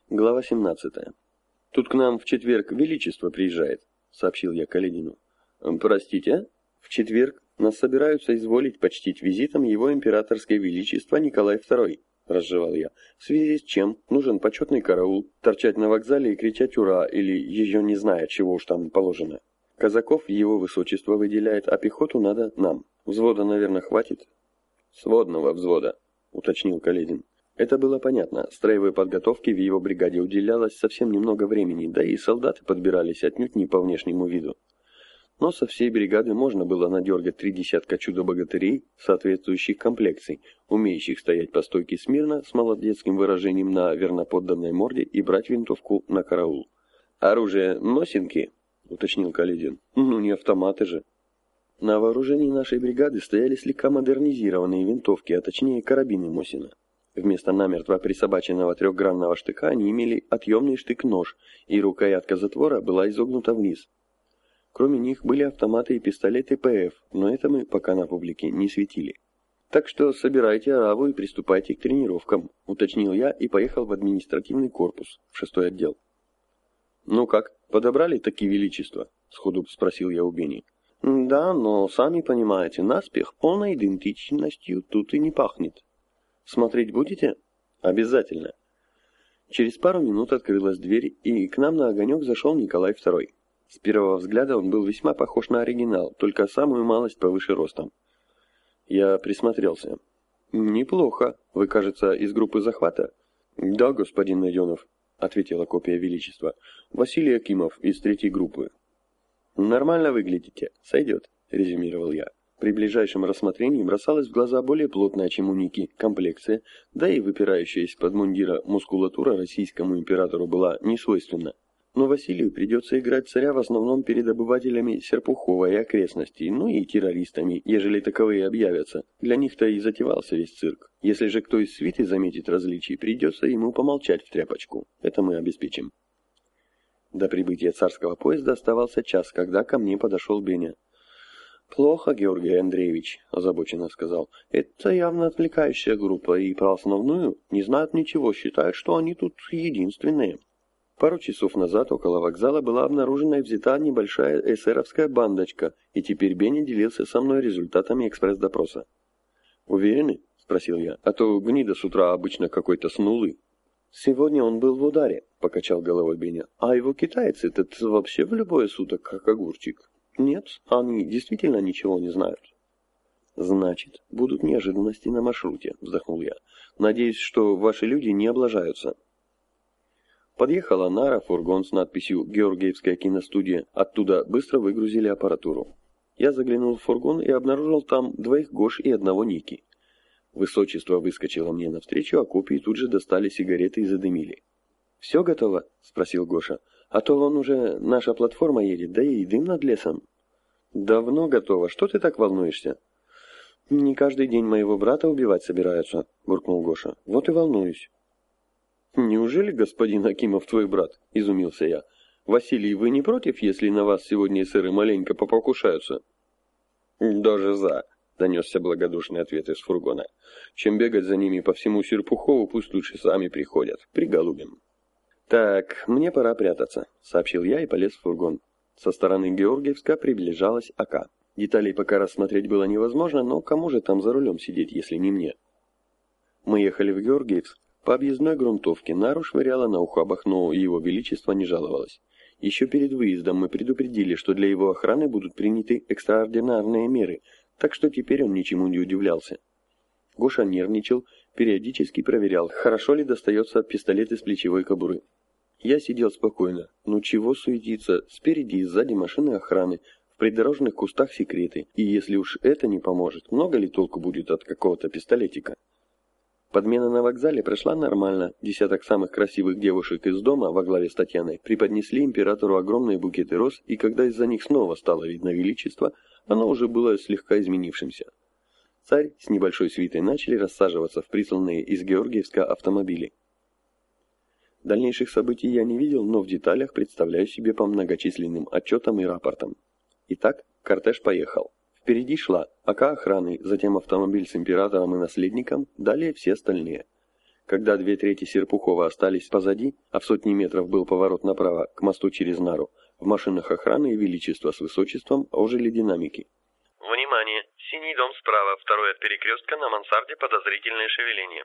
Глава 17. «Тут к нам в четверг Величество приезжает», — сообщил я Каледину. «Простите? В четверг нас собираются изволить почтить визитом его императорское величество Николай II», — разжевал я. «В связи с чем нужен почетный караул, торчать на вокзале и кричать «Ура!» или еще не зная, чего уж там положено. Казаков его высочество выделяет, а пехоту надо нам. Взвода, наверное, хватит?» «Сводного взвода», — уточнил Каледин. Это было понятно. Строевой подготовке в его бригаде уделялось совсем немного времени, да и солдаты подбирались отнюдь не по внешнему виду. Но со всей бригады можно было надергать 3 десятка чудо-богатырей, соответствующих комплекций, умеющих стоять по стойке смирно с молодецким выражением на верноподданной морде и брать винтовку на караул. «Оружие носинки?» — уточнил Каледин. «Ну, не автоматы же». На вооружении нашей бригады стояли слегка модернизированные винтовки, а точнее карабины Мосина. Вместо намертво присобаченного трехгранного штыка они имели отъемный штык-нож, и рукоятка затвора была изогнута вниз. Кроме них были автоматы и пистолеты ПФ, но это мы пока на публике не светили. «Так что собирайте ораву и приступайте к тренировкам», — уточнил я и поехал в административный корпус, в 6-й отдел. «Ну как, подобрали такие величества?» — сходу спросил я у Бени. «Да, но, сами понимаете, наспех полной идентичностью тут и не пахнет». «Смотреть будете?» «Обязательно». Через пару минут открылась дверь, и к нам на огонек зашел Николай II. С первого взгляда он был весьма похож на оригинал, только самую малость повыше ростом. Я присмотрелся. «Неплохо. Вы, кажется, из группы захвата?» «Да, господин Найденов», — ответила копия величества. «Василий Акимов из 3-й группы». «Нормально выглядите. Сойдет», — резюмировал я. При ближайшем рассмотрении бросалась в глаза более плотная, чем у Ники, комплекция, да и выпирающая из-под мундира мускулатура российскому императору была не свойственна. Но Василию придется играть царя в основном перед обывателями Серпухова и окрестностей, ну и террористами, ежели таковые объявятся. Для них-то и затевался весь цирк. Если же кто из свиты заметит различий, придется ему помолчать в тряпочку. Это мы обеспечим. До прибытия царского поезда оставался час, когда ко мне подошел Беня. «Плохо, Георгий Андреевич», — озабоченно сказал. «Это явно отвлекающая группа, и про основную не знают ничего, считают, что они тут единственные». Пару часов назад около вокзала была обнаружена и взята небольшая эсеровская бандочка, и теперь Беня делился со мной результатами экспресс-допроса. «Уверены?» — спросил я. «А то гнида с утра обычно какой-то снулый». «Сегодня он был в ударе», — покачал головой Беня. «А его китайцы-то вообще в любое суток как огурчик». «Нет, они действительно ничего не знают». «Значит, будут неожиданности на маршруте», — вздохнул я. «Надеюсь, что ваши люди не облажаются». Подъехала нара, фургон с надписью «Георгиевская киностудия». Оттуда быстро выгрузили аппаратуру. Я заглянул в фургон и обнаружил там 2 Гош и 1 Ники. Высочество выскочило мне навстречу, а копии тут же достали сигареты и задымили. «Все готово?» — спросил Гоша. «А то вон уже наша платформа едет, да и дым над лесом». «Давно готово. Что ты так волнуешься?» «Не каждый день моего брата убивать собираются», — буркнул Гоша. «Вот и волнуюсь». «Неужели господин Акимов твой брат?» — изумился я. «Василий, вы не против, если на вас сегодня эсеры маленько попокушаются?» «Даже за», — донесся благодушный ответ из фургона. «Чем бегать за ними по всему Серпухову, пусть лучше сами приходят. Приголубим». «Так, мне пора прятаться», — сообщил я и полез в фургон. Со стороны Георгиевска приближалась АК. Деталей пока рассмотреть было невозможно, но кому же там за рулем сидеть, если не мне? Мы ехали в Георгиевск по объездной грунтовке. Нару швыряло на ухабах, но его величество не жаловалось. Еще перед выездом мы предупредили, что для его охраны будут приняты экстраординарные меры, так что теперь он ничему не удивлялся. Гоша нервничал, периодически проверял, хорошо ли достается пистолет из плечевой кобуры. Я сидел спокойно. Ну чего суетиться, спереди и сзади машины охраны, в придорожных кустах секреты, и если уж это не поможет, много ли толку будет от какого-то пистолетика? Подмена на вокзале прошла нормально. Десяток самых красивых девушек из дома во главе с Татьяной преподнесли императору огромные букеты роз, и когда из-за них снова стало видно величество, оно уже было слегка изменившимся. Царь с небольшой свитой начали рассаживаться в присланные из Георгиевска автомобили. Дальнейших событий я не видел, но в деталях представляю себе по многочисленным отчетам и рапортам. Итак, кортеж поехал. Впереди шла АК охраны, затем автомобиль с императором и наследником, далее все остальные. Когда 2/3 Серпухова остались позади, а в сотни метров был поворот направо, к мосту через Нару, в машинах охраны и величества с высочеством ожили динамики. «Внимание! Синий дом справа, второй от перекрестка, на мансарде подозрительное шевеление».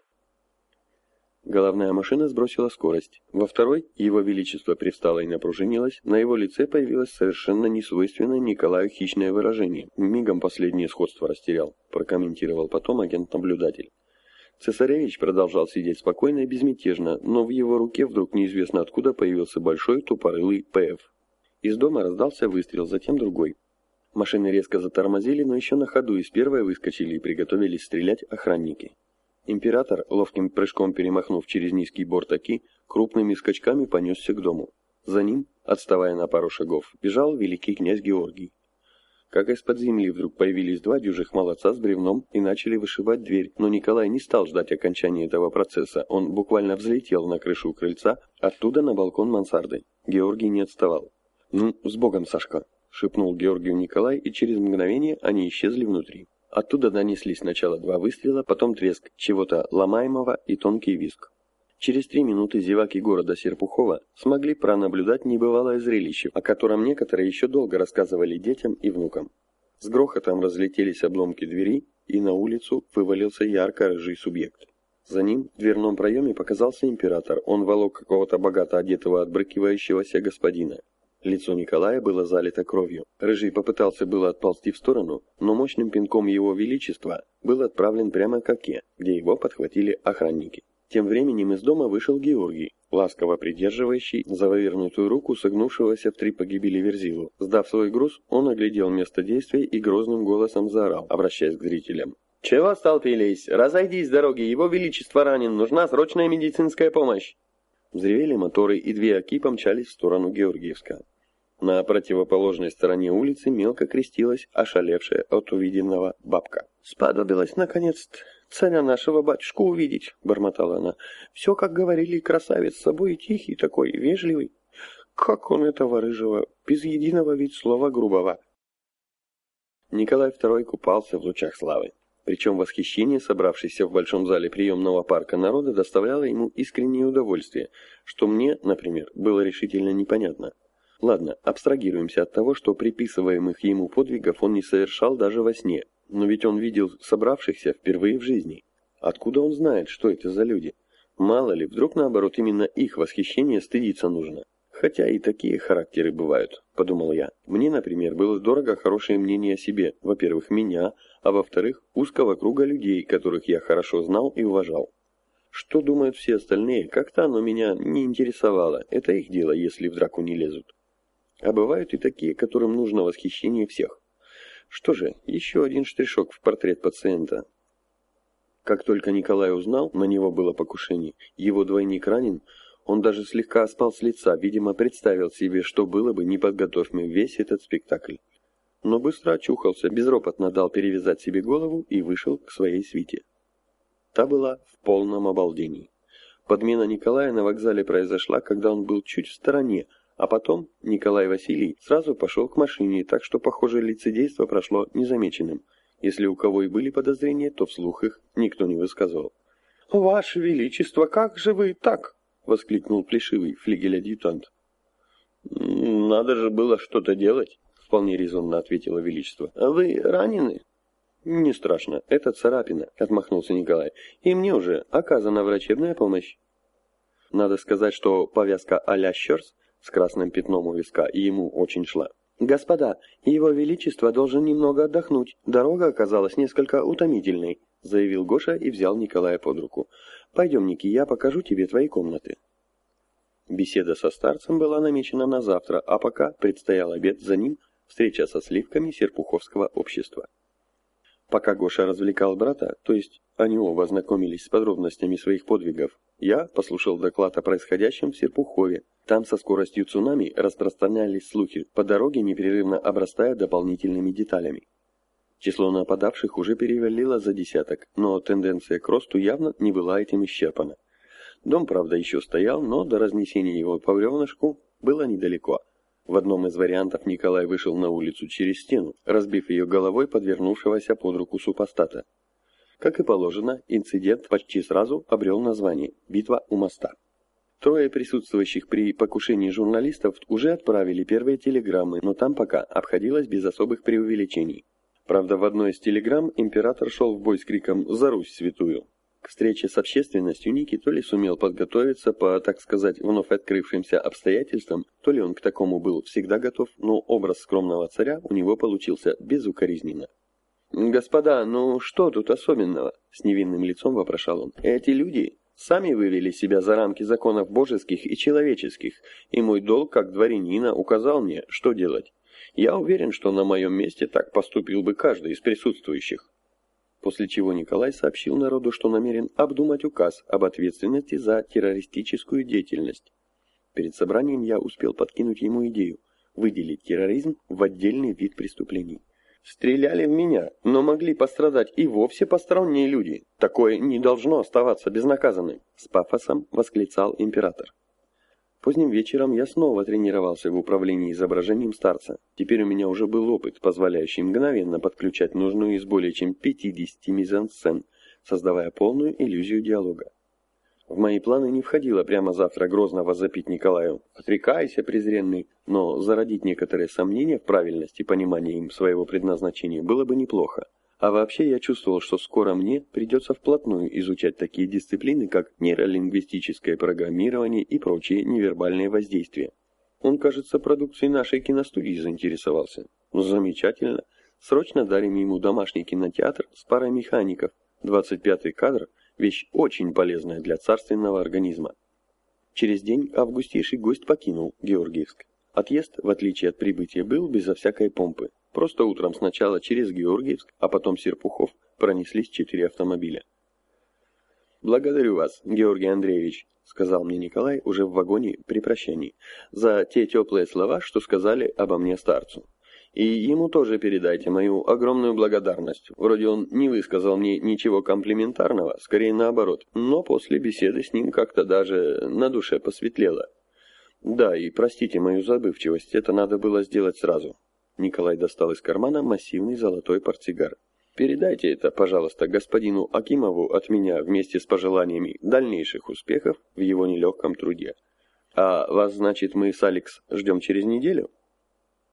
Головная машина сбросила скорость. Во второй его величество привстало и напружинилось, на его лице появилось совершенно несвойственное Николаю хищное выражение. Мигом последнее сходство растерял, прокомментировал потом агент-наблюдатель. Цесаревич продолжал сидеть спокойно и безмятежно, но в его руке вдруг неизвестно откуда появился большой тупорылый ПФ. Из дома раздался выстрел, затем другой. Машины резко затормозили, но еще на ходу из первой выскочили и приготовились стрелять охранники. Император, ловким прыжком перемахнув через низкий борт Оки, крупными скачками понесся к дому. За ним, отставая на пару шагов, бежал великий князь Георгий. Как из-под земли вдруг появились два дюжих молодца с бревном и начали вышибать дверь, но Николай не стал ждать окончания этого процесса, он буквально взлетел на крышу крыльца, оттуда на балкон мансарды. Георгий не отставал. «Ну, с Богом, Сашка!» — шепнул Георгию Николай, и через мгновение они исчезли внутри. Оттуда донеслись сначала два выстрела, потом треск чего-то ломаемого и тонкий визг. Через 3 минуты зеваки города Серпухова смогли пронаблюдать небывалое зрелище, о котором некоторые еще долго рассказывали детям и внукам. С грохотом разлетелись обломки двери, и на улицу вывалился ярко-рыжий субъект. За ним в дверном проеме показался император, он волок какого-то богато одетого отбрыкивающегося господина. Лицо Николая было залито кровью. Рыжий попытался было отползти в сторону, но мощным пинком его величества был отправлен прямо к Оке, где его подхватили охранники. Тем временем из дома вышел Георгий, ласково придерживающий за вывернутую руку согнувшегося в 3 погибели Верзилу. Сдав свой груз, он оглядел место действия и грозным голосом заорал, обращаясь к зрителям. «Чего столпились? Разойдись с дороги, его величество ранен, нужна срочная медицинская помощь!» Взревели моторы, и 2 Оки помчались в сторону Георгиевска. На противоположной стороне улицы мелко крестилась ошалевшая от увиденного бабка. «Сподобилась, наконец, царя нашего батюшку увидеть», — бормотала она. «Все, как говорили, красавец с собой, тихий такой, вежливый. Как он этого рыжего, без единого вид слова грубого». Николай II купался в лучах славы. Причем восхищение, собравшееся в большом зале приемного парка народа, доставляло ему искреннее удовольствие, что мне, например, было решительно непонятно. Ладно, абстрагируемся от того, что приписываемых ему подвигов он не совершал даже во сне, но ведь он видел собравшихся впервые в жизни. Откуда он знает, что это за люди? Мало ли, вдруг наоборот именно их восхищение стыдиться нужно. Хотя и такие характеры бывают, подумал я. Мне, например, было дорого хорошее мнение о себе, во-первых, меня, а во-вторых, узкого круга людей, которых я хорошо знал и уважал. Что думают все остальные, как-то оно меня не интересовало, это их дело, если в драку не лезут. А бывают и такие, которым нужно восхищение всех. Что же, еще один штришок в портрет пациента. Как только Николай узнал, на него было покушение, его двойник ранен, он даже слегка спал с лица, видимо, представил себе, что было бы, не подготовь мы весь этот спектакль. Но быстро очухался, безропотно дал перевязать себе голову и вышел к своей свите. Та была в полном обалдении. Подмена Николая на вокзале произошла, когда он был чуть в стороне, а потом Николай Василий сразу пошел к машине, так что, похоже, лицедейство прошло незамеченным. Если у кого и были подозрения, то вслух их никто не высказывал. «Ваше Величество, как же вы так?» — воскликнул плешивый флигель-адъютант. «Надо же было что-то делать», — вполне резонно ответило Величество. «А вы ранены?» «Не страшно, это царапина», — отмахнулся Николай. «И мне уже оказана врачебная помощь». Надо сказать, что повязка а-ля Щерс с красным пятном у виска ему очень шла. «Господа, его величество должен немного отдохнуть. Дорога оказалась несколько утомительной», — заявил Гоша и взял Николая под руку. «Пойдем, Ники, я покажу тебе твои комнаты». Беседа со старцем была намечена на завтра, а пока предстоял обед, за ним встреча со сливками Серпуховского общества. Пока Гоша развлекал брата, то есть они оба ознакомились с подробностями своих подвигов, я послушал доклад о происходящем в Серпухове. Там со скоростью цунами распространялись слухи, по дороге непрерывно обрастая дополнительными деталями. Число нападавших уже перевалило за 10, но тенденция к росту явно не была этим исчерпана. Дом, правда, еще стоял, но до разнесения его по бревнышку было недалеко. В одном из вариантов Николай вышел на улицу через стену, разбив ее головой подвернувшегося под руку супостата. Как и положено, инцидент почти сразу обрел название «Битва у моста». Трое присутствующих при покушении журналистов уже отправили первые телеграммы, но там пока обходилось без особых преувеличений. Правда, в одной из телеграмм император шел в бой с криком «За Русь святую!». К встрече с общественностью Ники то ли сумел подготовиться по, так сказать, вновь открывшимся обстоятельствам, то ли он к такому был всегда готов, но образ скромного царя у него получился безукоризненно. «Господа, ну что тут особенного?» — с невинным лицом вопрошал он. «Эти люди сами вывели себя за рамки законов божеских и человеческих, и мой долг как дворянина указал мне, что делать. Я уверен, что на моем месте так поступил бы каждый из присутствующих». После чего Николай сообщил народу, что намерен обдумать указ об ответственности за террористическую деятельность. Перед собранием я успел подкинуть ему идею выделить терроризм в отдельный вид преступлений. «Стреляли в меня, но могли пострадать и вовсе посторонние люди. Такое не должно оставаться безнаказанным», — с пафосом восклицал император. Поздним вечером я снова тренировался в управлении изображением старца. Теперь у меня уже был опыт, позволяющий мгновенно подключать нужную из более чем 50 мизансцен, создавая полную иллюзию диалога. В мои планы не входило прямо завтра грозно возопить Николаю: «Отрекайся, презренный», но зародить некоторые сомнения в правильности понимания им своего предназначения было бы неплохо. А вообще я чувствовал, что скоро мне придется вплотную изучать такие дисциплины, как нейролингвистическое программирование и прочие невербальные воздействия. Он, кажется, продукцией нашей киностудии заинтересовался. Замечательно. Срочно дарим ему домашний кинотеатр с парой механиков. 25-й кадр – вещь очень полезная для царственного организма. Через день августейший гость покинул Георгиевск. Отъезд, в отличие от прибытия, был безо всякой помпы. Просто утром сначала через Георгиевск, а потом Серпухов пронеслись 4 автомобиля. «Благодарю вас, Георгий Андреевич», — сказал мне Николай уже в вагоне при прощании, «за те теплые слова, что сказали обо мне старцу. И ему тоже передайте мою огромную благодарность. Вроде он не высказал мне ничего комплиментарного, скорее наоборот, но после беседы с ним как-то даже на душе посветлело. Да, и простите мою забывчивость, это надо было сделать сразу». Николай достал из кармана массивный золотой портсигар. «Передайте это, пожалуйста, господину Акимову от меня вместе с пожеланиями дальнейших успехов в его нелегком труде. А вас, значит, мы с Алекс ждем через неделю?»